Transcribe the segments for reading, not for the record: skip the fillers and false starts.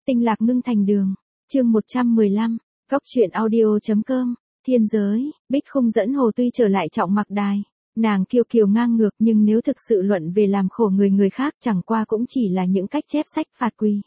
Tinh lạc ngưng thành đường. Chương 115. Góc truyện audio.com. Thiên giới, Bích Khung dẫn Hồ Tuy trở lại Trọng Mặc Đài. Nàng kiêu kiều ngang ngược, nhưng nếu thực sự luận về làm khổ người khác chẳng qua cũng chỉ là những cách chép sách phạt quỳ.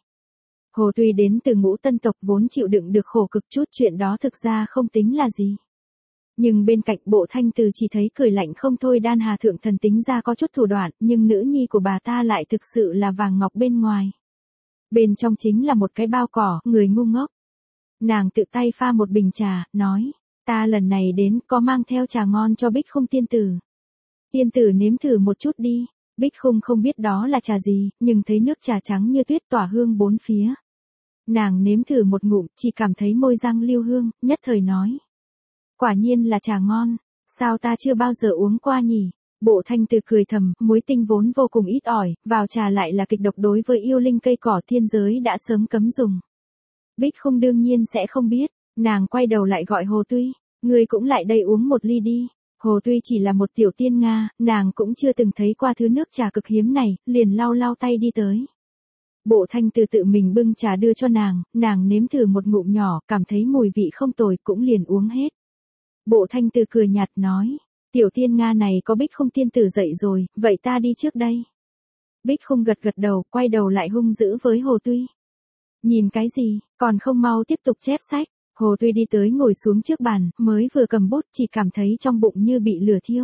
Hồ Tuy đến từ ngũ tân tộc vốn chịu đựng được khổ cực chút, chuyện đó thực ra không tính là gì. Nhưng bên cạnh Bộ Thanh Từ chỉ thấy cười lạnh không thôi. Đan Hà thượng thần tính ra có chút thủ đoạn, nhưng nữ nhi của bà ta lại thực sự là vàng ngọc bên ngoài. Bên trong chính là một cái bao cỏ, người ngu ngốc. Nàng tự tay pha một bình trà, nói, ta lần này đến có mang theo trà ngon cho Bích Khung tiên tử. Tiên tử nếm thử một chút đi. Bích Khung không biết đó là trà gì, nhưng thấy nước trà trắng như tuyết tỏa hương bốn phía. Nàng nếm thử một ngụm, chỉ cảm thấy môi răng lưu hương, nhất thời nói. Quả nhiên là trà ngon, sao ta chưa bao giờ uống qua nhỉ? Bộ Thanh Từ cười thầm, muối tinh vốn vô cùng ít ỏi, vào trà lại là kịch độc, đối với yêu linh cây cỏ thiên giới đã sớm cấm dùng. Bích Khung đương nhiên sẽ không biết, nàng quay đầu lại gọi Hồ Tuy, ngươi cũng lại đây uống một ly đi. Hồ Tuy chỉ là một tiểu tiên Nga, nàng cũng chưa từng thấy qua thứ nước trà cực hiếm này, liền lau lau tay đi tới. Bộ Thanh Từ tự mình bưng trà đưa cho nàng nếm thử một ngụm nhỏ, cảm thấy mùi vị không tồi, cũng liền uống hết. Bộ Thanh Từ cười nhạt nói, tiểu tiên Nga này có Bích Khung tiên tử dậy rồi, vậy ta đi trước đây. Bích Khung gật gật đầu, quay đầu lại hung dữ với Hồ Tuy. Nhìn cái gì, còn không mau tiếp tục chép sách. Hồ Tuy đi tới ngồi xuống trước bàn, mới vừa cầm bút chỉ cảm thấy trong bụng như bị lửa thiêu.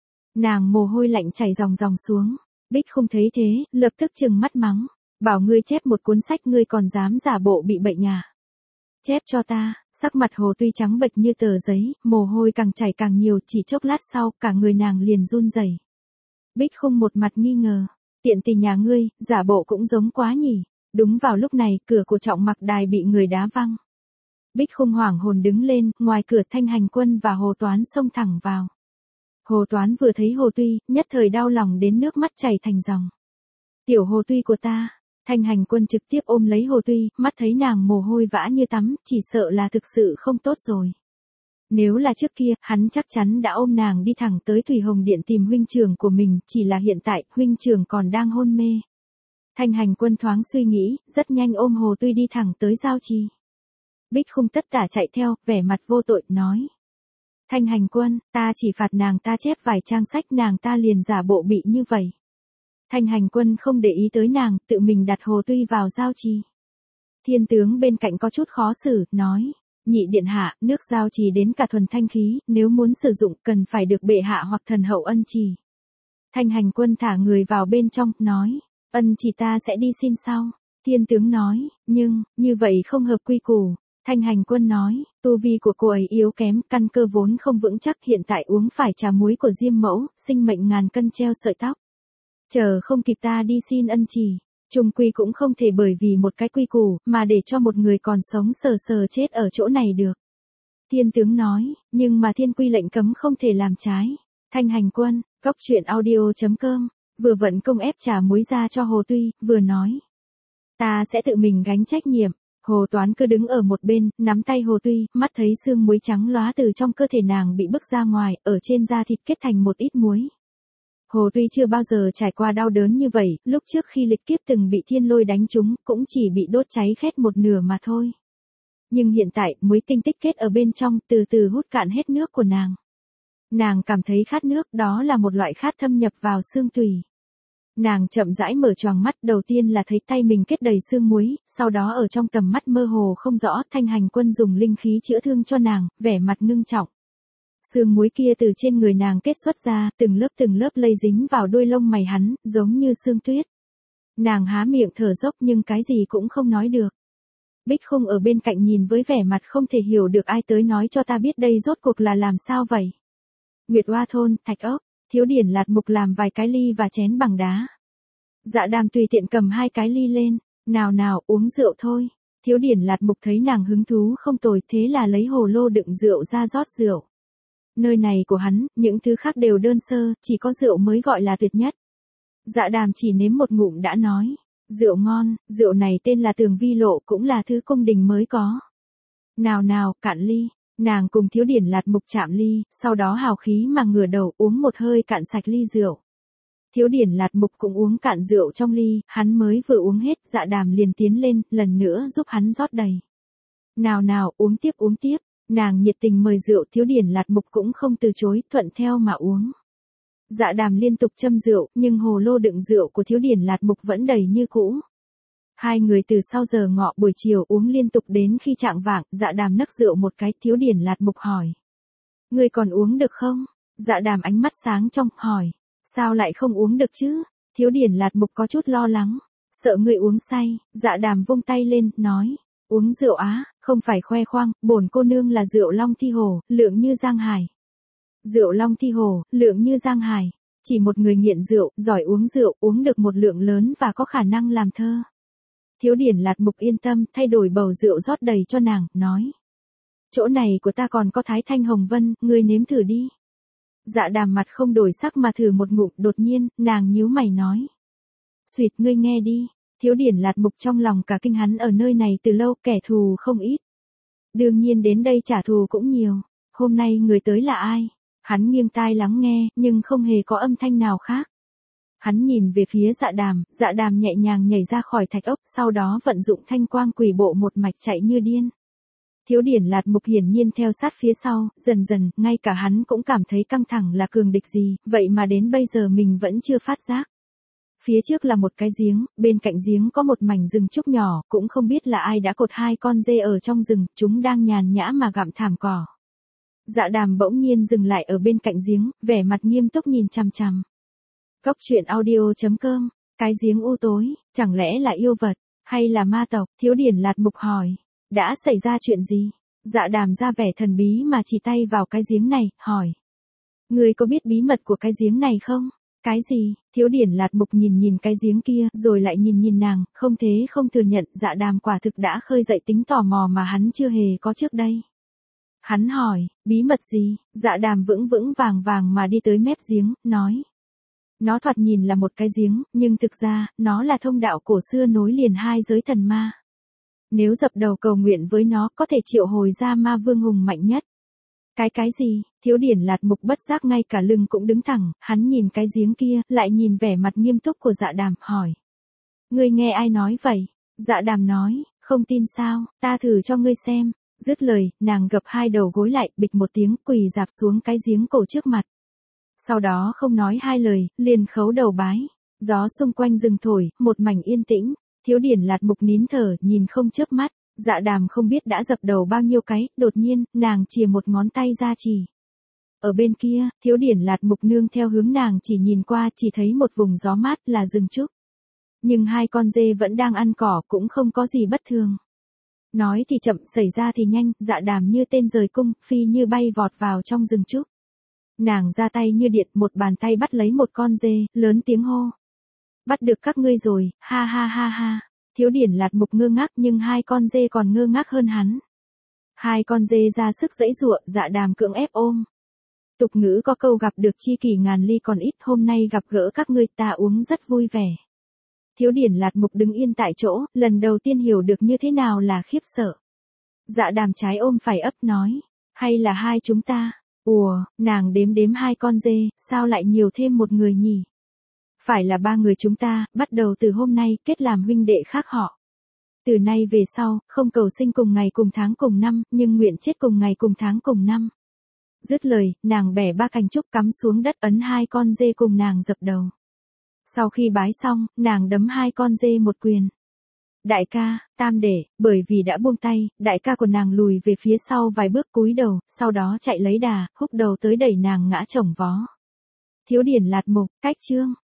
Nàng mồ hôi lạnh chảy ròng ròng xuống. Bích Khung thấy thế, lập tức trừng mắt mắng, bảo ngươi chép một cuốn sách ngươi còn dám giả bộ bị bệnh à? Chép cho ta. Sắc mặt Hồ Tuy trắng bệch như tờ giấy, mồ hôi càng chảy càng nhiều, chỉ chốc lát sau, cả người nàng liền run rẩy. Bích Khung một mặt nghi ngờ, tiện tì nhà ngươi, giả bộ cũng giống quá nhỉ. Đúng vào lúc này, cửa của Trọng Mặc Đài bị người đá văng. Bích Khung hoảng hồn đứng lên, ngoài cửa Thanh Hành Quân và Hồ Toán xông thẳng vào. Hồ Toán vừa thấy Hồ Tuy, nhất thời đau lòng đến nước mắt chảy thành dòng. Tiểu Hồ Tuy của ta. Thanh Hành Quân trực tiếp ôm lấy Hồ Tuy, mắt thấy nàng mồ hôi vã như tắm, chỉ sợ là thực sự không tốt rồi. Nếu là trước kia, hắn chắc chắn đã ôm nàng đi thẳng tới Thủy Hồng Điện tìm huynh trưởng của mình, chỉ là hiện tại, huynh trưởng còn đang hôn mê. Thanh Hành Quân thoáng suy nghĩ, rất nhanh ôm Hồ Tuy đi thẳng tới giao trì. Bích Khung tất tả chạy theo, vẻ mặt vô tội, nói. Thanh Hành Quân, ta chỉ phạt nàng ta chép vài trang sách, nàng ta liền giả bộ bị như vậy. Thanh Hành Quân không để ý tới nàng, tự mình đặt Hồ Tuy vào giao trì. Thiên tướng bên cạnh có chút khó xử, nói, nhị điện hạ, nước giao trì đến cả thuần thanh khí, nếu muốn sử dụng cần phải được bệ hạ hoặc thần hậu ân chỉ. Thanh Hành Quân thả người vào bên trong, nói, ân chỉ ta sẽ đi xin sau. Thiên tướng nói, nhưng, như vậy không hợp quy củ. Thanh Hành Quân nói, tu vi của cô ấy yếu kém, căn cơ vốn không vững chắc, hiện tại uống phải trà muối của Diêm Mẫu, sinh mệnh ngàn cân treo sợi tóc. Chờ không kịp ta đi xin ân chỉ, chung quy cũng không thể bởi vì một cái quy củ, mà để cho một người còn sống sờ sờ chết ở chỗ này được. Thiên tướng nói, nhưng mà thiên quy lệnh cấm không thể làm trái. Thanh Hành Quân, góc truyện audio.com, vừa vận công ép trà muối ra cho Hồ Tuy, vừa nói. Ta sẽ tự mình gánh trách nhiệm. Hồ Toán cứ đứng ở một bên, nắm tay Hồ Tuy, mắt thấy xương muối trắng lóa từ trong cơ thể nàng bị bức ra ngoài, ở trên da thịt kết thành một ít muối. Hồ Tuy chưa bao giờ trải qua đau đớn như vậy, lúc trước khi lịch kiếp từng bị thiên lôi đánh trúng, cũng chỉ bị đốt cháy khét một nửa mà thôi. Nhưng hiện tại, muối tinh tích kết ở bên trong, từ từ hút cạn hết nước của nàng. Nàng cảm thấy khát nước, đó là một loại khát thâm nhập vào xương tủy. Nàng chậm rãi mở choàng mắt, đầu tiên là thấy tay mình kết đầy xương muối, sau đó ở trong tầm mắt mơ hồ không rõ, Thanh Hành Quân dùng linh khí chữa thương cho nàng, vẻ mặt ngưng trọng. Xương muối kia từ trên người nàng kết xuất ra, từng lớp lây dính vào đuôi lông mày hắn, giống như sương tuyết. Nàng há miệng thở dốc nhưng cái gì cũng không nói được. Bích Khung ở bên cạnh nhìn với vẻ mặt không thể hiểu được, ai tới nói cho ta biết đây rốt cuộc là làm sao vậy. Nguyệt Oa thôn, Thạch Ốc, Thiếu Điển Lạt Mục làm vài cái ly và chén bằng đá. Dạ Đàm tùy tiện cầm hai cái ly lên, nào uống rượu thôi. Thiếu Điển Lạt Mục thấy nàng hứng thú không tồi, thế là lấy hồ lô đựng rượu ra rót rượu. Nơi này của hắn, những thứ khác đều đơn sơ, chỉ có rượu mới gọi là tuyệt nhất. Dạ Đàm chỉ nếm một ngụm đã nói, rượu ngon, rượu này tên là Tường Vi Lộ, cũng là thứ cung đình mới có. Nào, cạn ly. Nàng cùng Thiếu Điển Lạt Mục chạm ly, sau đó hào khí mà ngửa đầu uống một hơi cạn sạch ly rượu. Thiếu Điển Lạt Mục cũng uống cạn rượu trong ly, hắn mới vừa uống hết, Dạ Đàm liền tiến lên, lần nữa giúp hắn rót đầy. Nào nào, uống tiếp uống tiếp, nàng nhiệt tình mời rượu, Thiếu Điển Lạt Mục cũng không từ chối, thuận theo mà uống. Dạ Đàm liên tục châm rượu, nhưng hồ lô đựng rượu của Thiếu Điển Lạt Mục vẫn đầy như cũ. Hai người từ sau giờ ngọ buổi chiều uống liên tục đến khi chạng vạng, Dạ Đàm nấc rượu một cái, Thiếu Điển Lạt Mục hỏi. Ngươi còn uống được không? Dạ Đàm ánh mắt sáng trong, hỏi. Sao lại không uống được chứ? Thiếu Điển Lạt Mục có chút lo lắng. Sợ ngươi uống say, Dạ Đàm vung tay lên, nói. Uống rượu á, không phải khoe khoang, bổn cô nương là rượu Long Thi Hồ, lượng như Giang Hải. Rượu Long Thi Hồ, lượng như Giang Hải. Chỉ một người nghiện rượu, giỏi uống rượu, uống được một lượng lớn và có khả năng làm thơ. Thiếu Điển Lạt Mục yên tâm, thay đổi bầu rượu rót đầy cho nàng, nói. Chỗ này của ta còn có Thái Thanh Hồng Vân, ngươi nếm thử đi. Dạ Đàm mặt không đổi sắc mà thử một ngụm, đột nhiên, nàng nhíu mày nói. Xuyệt, ngươi nghe đi. Thiếu Điển Lạt Mục trong lòng cả kinh, hắn ở nơi này từ lâu, kẻ thù không ít. Đương nhiên đến đây trả thù cũng nhiều. Hôm nay người tới là ai? Hắn nghiêng tai lắng nghe, nhưng không hề có âm thanh nào khác. Hắn nhìn về phía Dạ Đàm nhẹ nhàng nhảy ra khỏi thạch ốc, sau đó vận dụng thanh quang quỷ bộ một mạch chạy như điên. Thiếu Điển Lạt Mục hiển nhiên theo sát phía sau, dần dần, ngay cả hắn cũng cảm thấy căng thẳng, là cường địch gì, vậy mà đến bây giờ mình vẫn chưa phát giác. Phía trước là một cái giếng, bên cạnh giếng có một mảnh rừng trúc nhỏ, cũng không biết là ai đã cột hai con dê ở trong rừng, chúng đang nhàn nhã mà gặm thảm cỏ. Dạ Đàm bỗng nhiên dừng lại ở bên cạnh giếng, vẻ mặt nghiêm túc nhìn chằm chằm. Cốc truyện audio.com, cái giếng u tối, chẳng lẽ là yêu vật, hay là ma tộc? Thiếu Điển Lạt Mục hỏi. Đã xảy ra chuyện gì? Dạ Đàm ra vẻ thần bí mà chỉ tay vào cái giếng này, hỏi. Ngươi có biết bí mật của cái giếng này không? Cái gì? Thiếu Điển Lạt Mục nhìn cái giếng kia, rồi lại nhìn nàng, không thế không thừa nhận, Dạ Đàm quả thực đã khơi dậy tính tò mò mà hắn chưa hề có trước đây. Hắn hỏi, bí mật gì? Dạ Đàm vững vững vàng vàng mà đi tới mép giếng, nói. Nó thoạt nhìn là một cái giếng, nhưng thực ra, nó là thông đạo cổ xưa nối liền hai giới thần ma. Nếu dập đầu cầu nguyện với nó, có thể triệu hồi ra ma vương hùng mạnh nhất. Cái gì? Thiếu Điển Lạt Mục bất giác ngay cả lưng cũng đứng thẳng, hắn nhìn cái giếng kia, lại nhìn vẻ mặt nghiêm túc của Dạ Đàm, hỏi. Ngươi nghe ai nói vậy? Dạ Đàm nói, không tin sao, ta thử cho ngươi xem. Dứt lời, nàng gập hai đầu gối lại, bịch một tiếng, quỳ rạp xuống cái giếng cổ trước mặt. Sau đó không nói hai lời, liền khấu đầu bái. Gió xung quanh rừng thổi, một mảnh yên tĩnh. Thiếu Điển Lạt Mục nín thở, nhìn không chớp mắt. Dạ Đàm không biết đã dập đầu bao nhiêu cái, đột nhiên, nàng chìa một ngón tay ra chỉ. Ở bên kia, Thiếu Điển Lạt Mục nương theo hướng nàng chỉ nhìn qua, chỉ thấy một vùng gió mát là rừng trúc. Nhưng hai con dê vẫn đang ăn cỏ, cũng không có gì bất thường. Nói thì chậm, xảy ra thì nhanh, Dạ Đàm như tên rời cung, phi như bay vọt vào trong rừng trúc. Nàng ra tay như điện, một bàn tay bắt lấy một con dê, lớn tiếng hô. Bắt được các ngươi rồi, ha ha ha ha. Thiếu Điển Lạt Mục ngơ ngác, nhưng hai con dê còn ngơ ngác hơn hắn. Hai con dê ra sức giãy giụa, Dạ Đàm cưỡng ép ôm. Tục ngữ có câu gặp được tri kỷ ngàn ly còn ít, hôm nay gặp gỡ các ngươi ta uống rất vui vẻ. Thiếu Điển Lạt Mục đứng yên tại chỗ, lần đầu tiên hiểu được như thế nào là khiếp sợ. Dạ Đàm trái ôm phải ấp nói. Hay là hai chúng ta? Ủa, nàng đếm hai con dê, sao lại nhiều thêm một người nhỉ? Phải là ba người chúng ta, bắt đầu từ hôm nay, kết làm huynh đệ khác họ. Từ nay về sau, không cầu sinh cùng ngày cùng tháng cùng năm, nhưng nguyện chết cùng ngày cùng tháng cùng năm. Dứt lời, nàng bẻ ba cành trúc cắm xuống đất, ấn hai con dê cùng nàng dập đầu. Sau khi bái xong, nàng đấm hai con dê một quyền. Đại ca, tam đệ, bởi vì đã buông tay, đại ca của nàng lùi về phía sau vài bước cúi đầu, sau đó chạy lấy đà, húc đầu tới đẩy nàng ngã chồng vó. Thiếu Điển Lạt Mục, cách chương.